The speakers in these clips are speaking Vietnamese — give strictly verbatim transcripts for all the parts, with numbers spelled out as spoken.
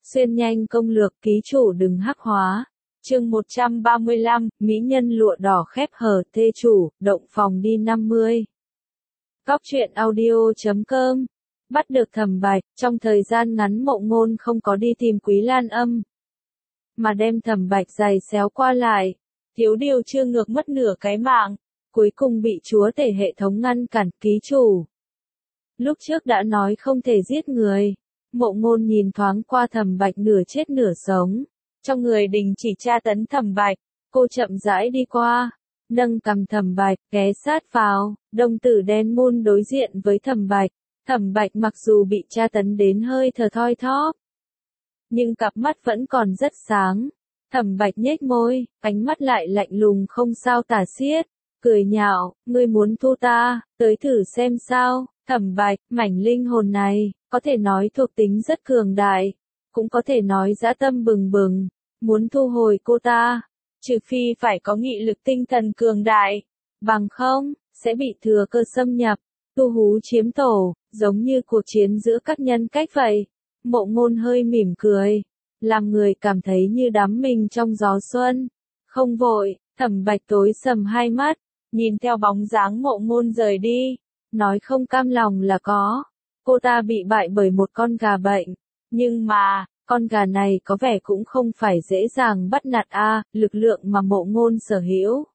Xuyên nhanh công lược ký chủ đừng hắc hóa. Chương một trăm ba mươi lăm, mỹ nhân lụa đỏ khép hờ thê chủ, động phòng đi năm mươi. Cóc truyện audio chấm com. Bắt được Thẩm Bạch, trong thời gian ngắn Mộ Ngôn không có đi tìm Quý Lan Âm, mà đem Thẩm Bạch giày xéo qua lại. Thiếu điều chưa ngược mất nửa cái mạng, cuối cùng bị chúa tể hệ thống ngăn cản. Ký chủ lúc trước đã nói không thể giết người. Mộ Ngôn nhìn thoáng qua Thẩm Bạch nửa chết nửa sống, trong người đình chỉ tra tấn Thẩm Bạch, cô chậm rãi đi qua, nâng cằm Thẩm Bạch, ghé sát vào, đồng tử đen muôn đối diện với Thẩm Bạch. Thẩm Bạch mặc dù bị tra tấn đến hơi thở thoi thóp, nhưng cặp mắt vẫn còn rất sáng. Thẩm Bạch nhếch môi, ánh mắt lại lạnh lùng không sao tả xiết, cười nhạo, ngươi muốn thu ta, tới thử xem sao. Thẩm Bạch, mảnh linh hồn này, có thể nói thuộc tính rất cường đại, cũng có thể nói dã tâm bừng bừng, muốn thu hồi cô ta, trừ phi phải có nghị lực tinh thần cường đại, bằng không, sẽ bị thừa cơ xâm nhập, tu hú chiếm tổ, giống như cuộc chiến giữa các nhân cách vậy. Mộ Ngôn hơi mỉm cười, làm người cảm thấy như đắm mình trong gió xuân. Không vội, Thẩm Bạch tối sầm hai mắt, nhìn theo bóng dáng Mộ Ngôn rời đi, nói không cam lòng là có. Cô ta bị bại bởi một con gà bệnh, nhưng mà, con gà này có vẻ cũng không phải dễ dàng bắt nạt a, lực lượng mà Mộ Ngôn sở hữu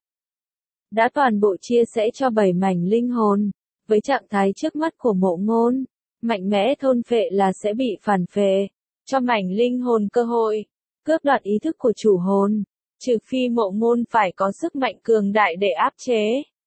đã toàn bộ chia sẻ cho bảy mảnh linh hồn. Với trạng thái trước mắt của Mộ Ngôn, mạnh mẽ thôn phệ là sẽ bị phản phệ, cho mảnh linh hồn cơ hội cướp đoạt ý thức của chủ hồn, trừ phi Mộ Ngôn phải có sức mạnh cường đại để áp chế.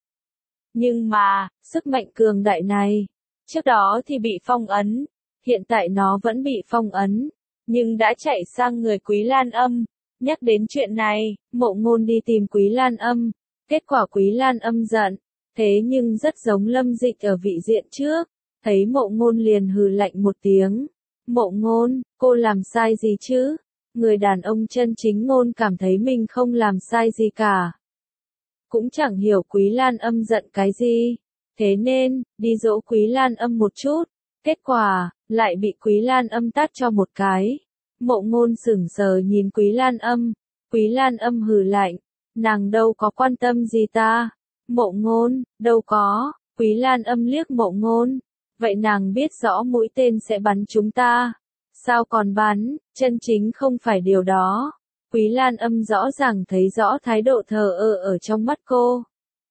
Nhưng mà, sức mạnh cường đại này, trước đó thì bị phong ấn, hiện tại nó vẫn bị phong ấn, nhưng đã chạy sang người Quý Lan Âm. Nhắc đến chuyện này, Mộ Ngôn đi tìm Quý Lan Âm, kết quả Quý Lan Âm giận, thế nhưng rất giống Lâm Dịch ở vị diện trước, thấy Mộ Ngôn liền hừ lạnh một tiếng. Mộ Ngôn, cô làm sai gì chứ? Người đàn ông chân chính Ngôn cảm thấy mình không làm sai gì cả, cũng chẳng hiểu Quý Lan Âm giận cái gì, thế nên, đi dỗ Quý Lan Âm một chút, kết quả, lại bị Quý Lan Âm tát cho một cái. Mộ Ngôn sững sờ nhìn Quý Lan Âm, Quý Lan Âm hừ lạnh, nàng đâu có quan tâm gì ta. Mộ Ngôn, đâu có. Quý Lan Âm liếc Mộ Ngôn, vậy nàng biết rõ mũi tên sẽ bắn chúng ta, sao còn bắn, chân chính không phải điều đó. Quý Lan Âm rõ ràng thấy rõ thái độ thờ ơ ở trong mắt cô.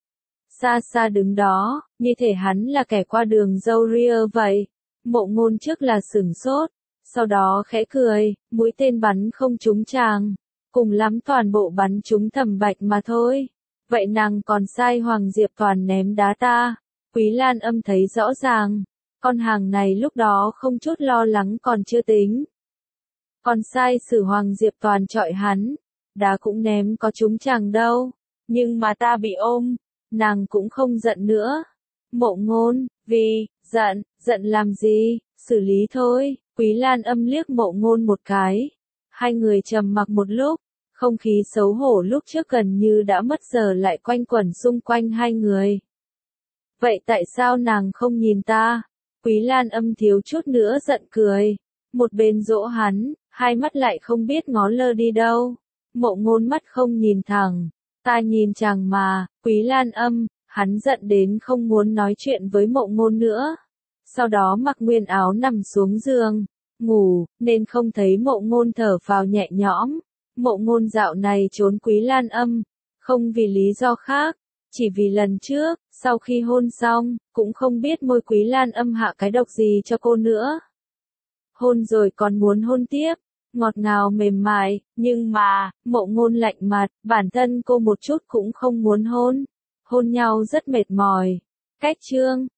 Xa xa đứng đó, như thể hắn là kẻ qua đường dâu ria vậy. Mộ Ngôn trước là sửng sốt, sau đó khẽ cười, mũi tên bắn không trúng chàng, cùng lắm toàn bộ bắn trúng Thẩm Bạch mà thôi. Vậy nàng còn sai Hoàng Diệp Toàn ném đá ta. Quý Lan Âm thấy rõ ràng, con hàng này lúc đó không chút lo lắng còn chưa tính, còn sai sử Hoàng Diệp Toàn chọi hắn, đá cũng ném có trúng chàng đâu, nhưng mà ta bị ôm, nàng cũng không giận nữa. Mộ Ngôn, vì, giận, giận làm gì, xử lý thôi. Quý Lan Âm liếc Mộ Ngôn một cái, hai người trầm mặc một lúc, không khí xấu hổ lúc trước gần như đã mất giờ lại quanh quẩn xung quanh hai người. Vậy tại sao nàng không nhìn ta? Quý Lan Âm thiếu chút nữa giận cười, một bên dỗ hắn, hai mắt lại không biết ngó lơ đi đâu. Mộ Ngôn mắt không nhìn thẳng, ta nhìn chàng mà. Quý Lan Âm, hắn giận đến không muốn nói chuyện với Mộ Ngôn nữa. Sau đó mặc nguyên áo nằm xuống giường, ngủ, nên không thấy Mộ Ngôn thở phào nhẹ nhõm. Mộ Ngôn dạo này trốn Quý Lan Âm, không vì lý do khác, chỉ vì lần trước, sau khi hôn xong, cũng không biết môi Quý Lan Âm hạ cái độc gì cho cô nữa. Hôn rồi còn muốn hôn tiếp, ngọt ngào mềm mại, nhưng mà, Mộ Ngôn lạnh mặt, bản thân cô một chút cũng không muốn hôn. Hôn nhau rất mệt mỏi. Cách chương